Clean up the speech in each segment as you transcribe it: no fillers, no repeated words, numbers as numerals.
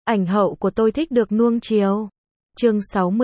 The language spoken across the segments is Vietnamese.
Ảnh hậu của tôi thích được nuông chiều. Chương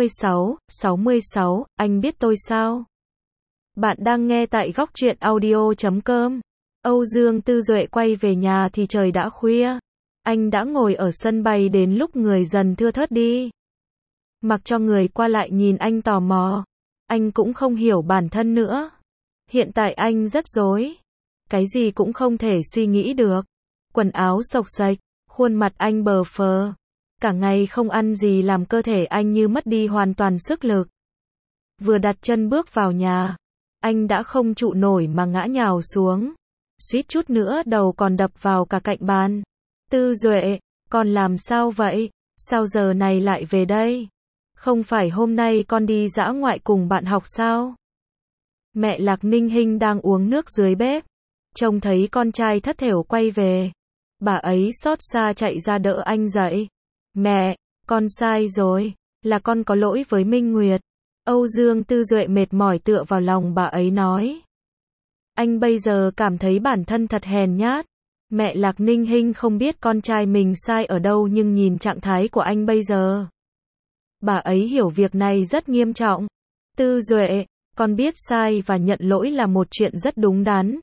66, anh biết tôi sao? Bạn đang nghe tại góc truyện audio.com. Âu Dương Tư Duệ quay về nhà thì trời đã khuya. Anh đã ngồi ở sân bay đến lúc người dần thưa thớt đi. Mặc cho người qua lại nhìn anh tò mò. Anh cũng không hiểu bản thân nữa. Hiện tại anh rất rối. Cái gì cũng không thể suy nghĩ được. Quần áo xộc xệch, khuôn mặt anh bờ phờ. Cả ngày không ăn gì làm cơ thể anh như mất đi hoàn toàn sức lực. Vừa đặt chân bước vào nhà, anh đã không trụ nổi mà ngã nhào xuống. Suýt chút nữa đầu còn đập vào cả cạnh bàn. Tư Duệ, con làm sao vậy? Sao giờ này lại về đây? Không phải hôm nay con đi dã ngoại cùng bạn học sao? Mẹ Lạc Ninh Hinh đang uống nước dưới bếp. Trông thấy con trai thất thểu quay về. Bà ấy xót xa chạy ra đỡ anh dậy. Mẹ, con sai rồi, là con có lỗi với Minh Nguyệt. Âu Dương Tư Duệ mệt mỏi tựa vào lòng bà ấy nói. Anh bây giờ cảm thấy bản thân thật hèn nhát. Mẹ Lạc Ninh Hinh không biết con trai mình sai ở đâu nhưng nhìn trạng thái của anh bây giờ. Bà ấy hiểu việc này rất nghiêm trọng. Tư Duệ, con biết sai và nhận lỗi là một chuyện rất đúng đắn.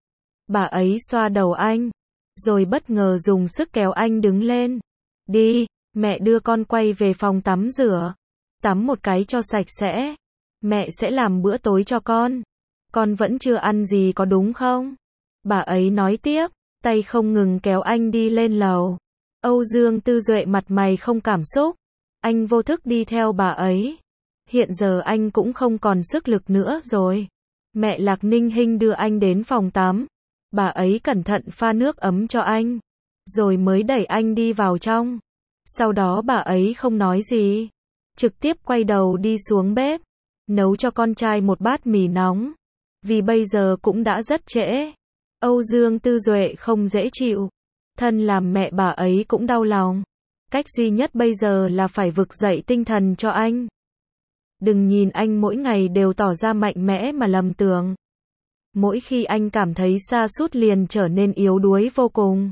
Bà ấy xoa đầu anh, rồi bất ngờ dùng sức kéo anh đứng lên. Đi, mẹ đưa con quay về phòng tắm rửa. Tắm một cái cho sạch sẽ. Mẹ sẽ làm bữa tối cho con. Con vẫn chưa ăn gì có đúng không? Bà ấy nói tiếp, tay không ngừng kéo anh đi lên lầu. Âu Dương Tư Duệ mặt mày không cảm xúc. Anh vô thức đi theo bà ấy. Hiện giờ anh cũng không còn sức lực nữa rồi. Mẹ Lạc Ninh Hinh đưa anh đến phòng tắm. Bà ấy cẩn thận pha nước ấm cho anh. Rồi mới đẩy anh đi vào trong. Sau đó bà ấy không nói gì. Trực tiếp quay đầu đi xuống bếp. Nấu cho con trai một bát mì nóng. Vì bây giờ cũng đã rất trễ. Âu Dương Tư Duệ không dễ chịu. Thân làm mẹ bà ấy cũng đau lòng. Cách duy nhất bây giờ là phải vực dậy tinh thần cho anh. Đừng nhìn anh mỗi ngày đều tỏ ra mạnh mẽ mà lầm tưởng. Mỗi khi anh cảm thấy sa sút liền trở nên yếu đuối vô cùng.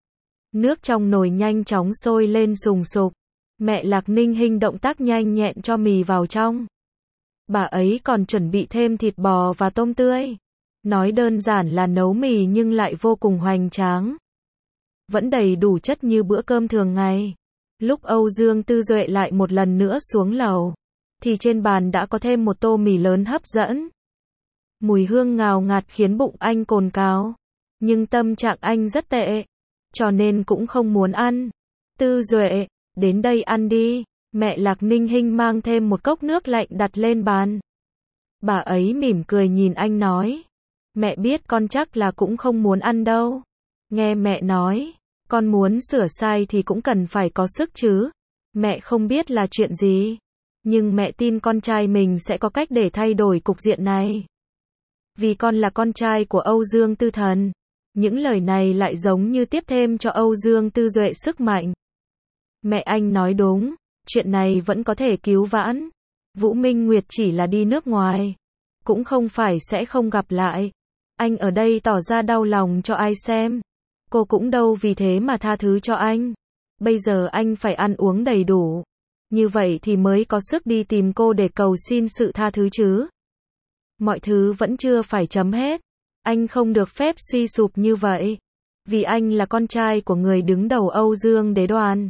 Nước trong nồi nhanh chóng sôi lên sùng sục. Mẹ Lạc Ninh Hinh động tác nhanh nhẹn cho mì vào trong. Bà ấy còn chuẩn bị thêm thịt bò và tôm tươi. Nói đơn giản là nấu mì nhưng lại vô cùng hoành tráng. Vẫn đầy đủ chất như bữa cơm thường ngày. Lúc Âu Dương Tư Duệ lại một lần nữa xuống lầu, thì trên bàn đã có thêm một tô mì lớn hấp dẫn. Mùi hương ngào ngạt khiến bụng anh cồn cào. Nhưng tâm trạng anh rất tệ, cho nên cũng không muốn ăn. Tư Duệ, đến đây ăn đi. Mẹ Lạc Ninh Hinh mang thêm một cốc nước lạnh đặt lên bàn. Bà ấy mỉm cười nhìn anh nói. Mẹ biết con chắc là cũng không muốn ăn đâu. Nghe mẹ nói, con muốn sửa sai thì cũng cần phải có sức chứ. Mẹ không biết là chuyện gì, nhưng mẹ tin con trai mình sẽ có cách để thay đổi cục diện này. Vì con là con trai của Âu Dương Tư Thần. Những lời này lại giống như tiếp thêm cho Âu Dương Tư Duệ sức mạnh. Mẹ anh nói đúng, chuyện này vẫn có thể cứu vãn. Vũ Minh Nguyệt chỉ là đi nước ngoài, cũng không phải sẽ không gặp lại. Anh ở đây tỏ ra đau lòng cho ai xem. Cô cũng đâu vì thế mà tha thứ cho anh. Bây giờ anh phải ăn uống đầy đủ. Như vậy thì mới có sức đi tìm cô để cầu xin sự tha thứ chứ. Mọi thứ vẫn chưa phải chấm hết. Anh không được phép suy sụp như vậy. Vì anh là con trai của người đứng đầu Âu Dương Đế Đoàn.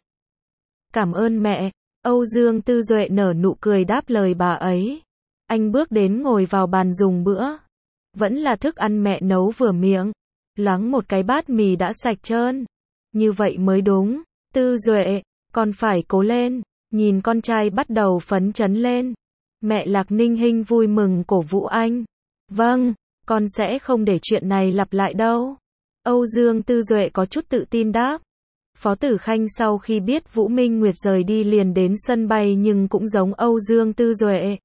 Cảm ơn mẹ. Âu Dương Tư Duệ nở nụ cười đáp lời bà ấy. Anh bước đến ngồi vào bàn dùng bữa. Vẫn là thức ăn mẹ nấu vừa miệng. Loáng một cái bát mì đã sạch trơn. Như vậy mới đúng. Tư Duệ, con phải cố lên. Nhìn con trai bắt đầu phấn chấn lên. Mẹ Lạc Ninh Hinh vui mừng cổ vũ anh. Vâng, con sẽ không để chuyện này lặp lại đâu. Âu Dương Tư Duệ có chút tự tin đáp. Phó Tử Khanh sau khi biết Vũ Minh Nguyệt rời đi liền đến sân bay nhưng cũng giống Âu Dương Tư Duệ.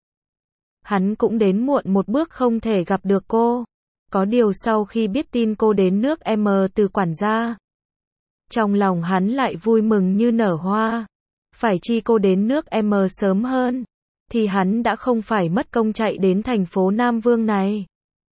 Hắn cũng đến muộn một bước không thể gặp được cô. Có điều sau khi biết tin cô đến nước M từ quản gia, trong lòng hắn lại vui mừng như nở hoa. Phải chi cô đến nước M sớm hơn, thì hắn đã không phải mất công chạy đến thành phố Nam Vương này.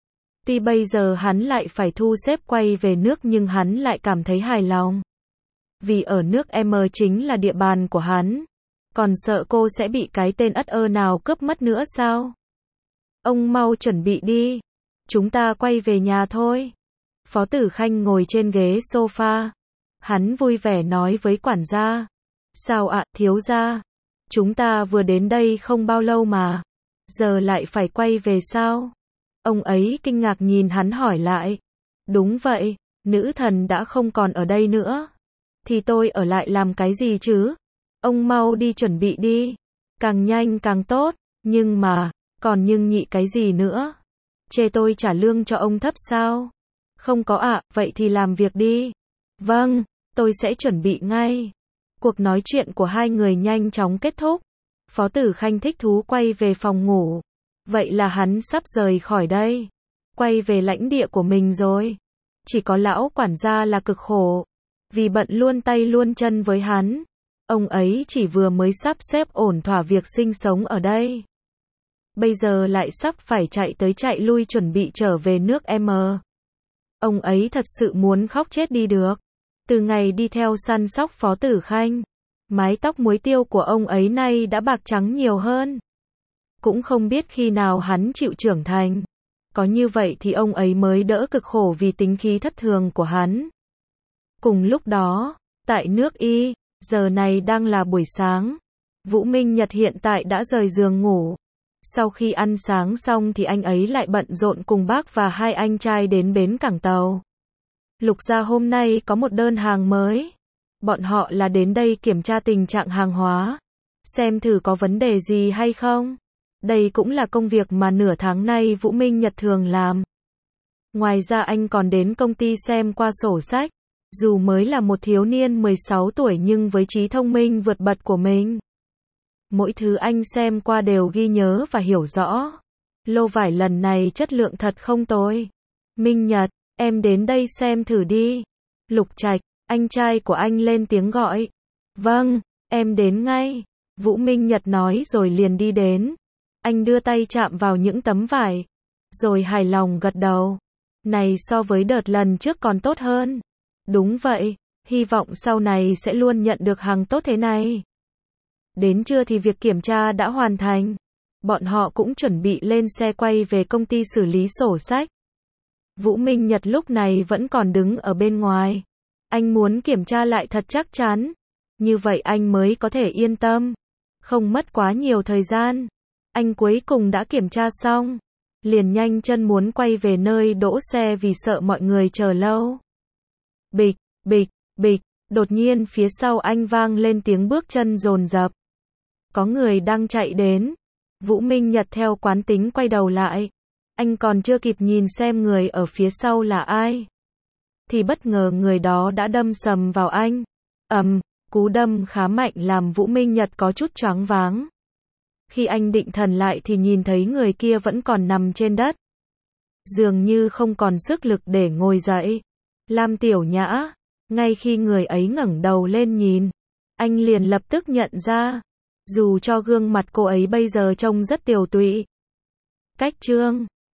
Tuy bây giờ hắn lại phải thu xếp quay về nước nhưng hắn lại cảm thấy hài lòng. Vì ở nước M chính là địa bàn của hắn. Còn sợ cô sẽ bị cái tên ất ơ nào cướp mất nữa sao? Ông mau chuẩn bị đi. Chúng ta quay về nhà thôi. Phó Tử Khanh ngồi trên ghế sofa. Hắn vui vẻ nói với quản gia. Sao ạ, thiếu gia? Chúng ta vừa đến đây không bao lâu mà. Giờ lại phải quay về sao? Ông ấy kinh ngạc nhìn hắn hỏi lại. Đúng vậy, nữ thần đã không còn ở đây nữa. Thì tôi ở lại làm cái gì chứ? Ông mau đi chuẩn bị đi. Càng nhanh càng tốt. Nhưng mà, còn nhưng nhị cái gì nữa? Chê tôi trả lương cho ông thấp sao? Không có ạ, vậy thì làm việc đi. Vâng, tôi sẽ chuẩn bị ngay. Cuộc nói chuyện của hai người nhanh chóng kết thúc. Phó Tử Khanh thích thú quay về phòng ngủ. Vậy là hắn sắp rời khỏi đây. Quay về lãnh địa của mình rồi. Chỉ có lão quản gia là cực khổ. Vì bận luôn tay luôn chân với hắn. Ông ấy chỉ vừa mới sắp xếp ổn thỏa việc sinh sống ở đây. Bây giờ lại sắp phải chạy tới chạy lui chuẩn bị trở về nước M. Ông ấy thật sự muốn khóc chết đi được. Từ ngày đi theo săn sóc Phó Tử Khanh, mái tóc muối tiêu của ông ấy nay đã bạc trắng nhiều hơn. Cũng không biết khi nào hắn chịu trưởng thành. Có như vậy thì ông ấy mới đỡ cực khổ vì tính khí thất thường của hắn. Cùng lúc đó, tại nước Y, giờ này đang là buổi sáng. Vũ Minh Nhật hiện tại đã rời giường ngủ. Sau khi ăn sáng xong thì anh ấy lại bận rộn cùng bác và hai anh trai đến bến cảng tàu. Lục gia hôm nay có một đơn hàng mới. Bọn họ là đến đây kiểm tra tình trạng hàng hóa. Xem thử có vấn đề gì hay không. Đây cũng là công việc mà nửa tháng nay Vũ Minh Nhật thường làm. Ngoài ra anh còn đến công ty xem qua sổ sách. Dù mới là một thiếu niên 16 tuổi nhưng với trí thông minh vượt bật của mình. Mỗi thứ anh xem qua đều ghi nhớ và hiểu rõ. Lô vải lần này chất lượng thật không tồi. Minh Nhật, em đến đây xem thử đi. Lục Trạch, anh trai của anh lên tiếng gọi. Vâng, em đến ngay. Vũ Minh Nhật nói rồi liền đi đến. Anh đưa tay chạm vào những tấm vải. Rồi hài lòng gật đầu. Này so với đợt lần trước còn tốt hơn. Đúng vậy, hy vọng sau này sẽ luôn nhận được hàng tốt thế này. Đến trưa thì việc kiểm tra đã hoàn thành. Bọn họ cũng chuẩn bị lên xe quay về công ty xử lý sổ sách. Vũ Minh Nhật lúc này vẫn còn đứng ở bên ngoài. Anh muốn kiểm tra lại thật chắc chắn. Như vậy anh mới có thể yên tâm. Không mất quá nhiều thời gian. Anh cuối cùng đã kiểm tra xong. Liền nhanh chân muốn quay về nơi đỗ xe vì sợ mọi người chờ lâu. Bịch, bịch, bịch, đột nhiên phía sau anh vang lên tiếng bước chân dồn dập. Có người đang chạy đến. Vũ Minh Nhật theo quán tính quay đầu lại. Anh còn chưa kịp nhìn xem người ở phía sau là ai. Thì bất ngờ người đó đã đâm sầm vào anh. Cú đâm khá mạnh làm Vũ Minh Nhật có chút choáng váng. Khi anh định thần lại thì nhìn thấy người kia vẫn còn nằm trên đất. Dường như không còn sức lực để ngồi dậy. Lam Tiểu Nhã. Ngay khi người ấy ngẩng đầu lên nhìn, anh liền lập tức nhận ra. Dù cho gương mặt cô ấy bây giờ trông rất tiều tụy. Cách chương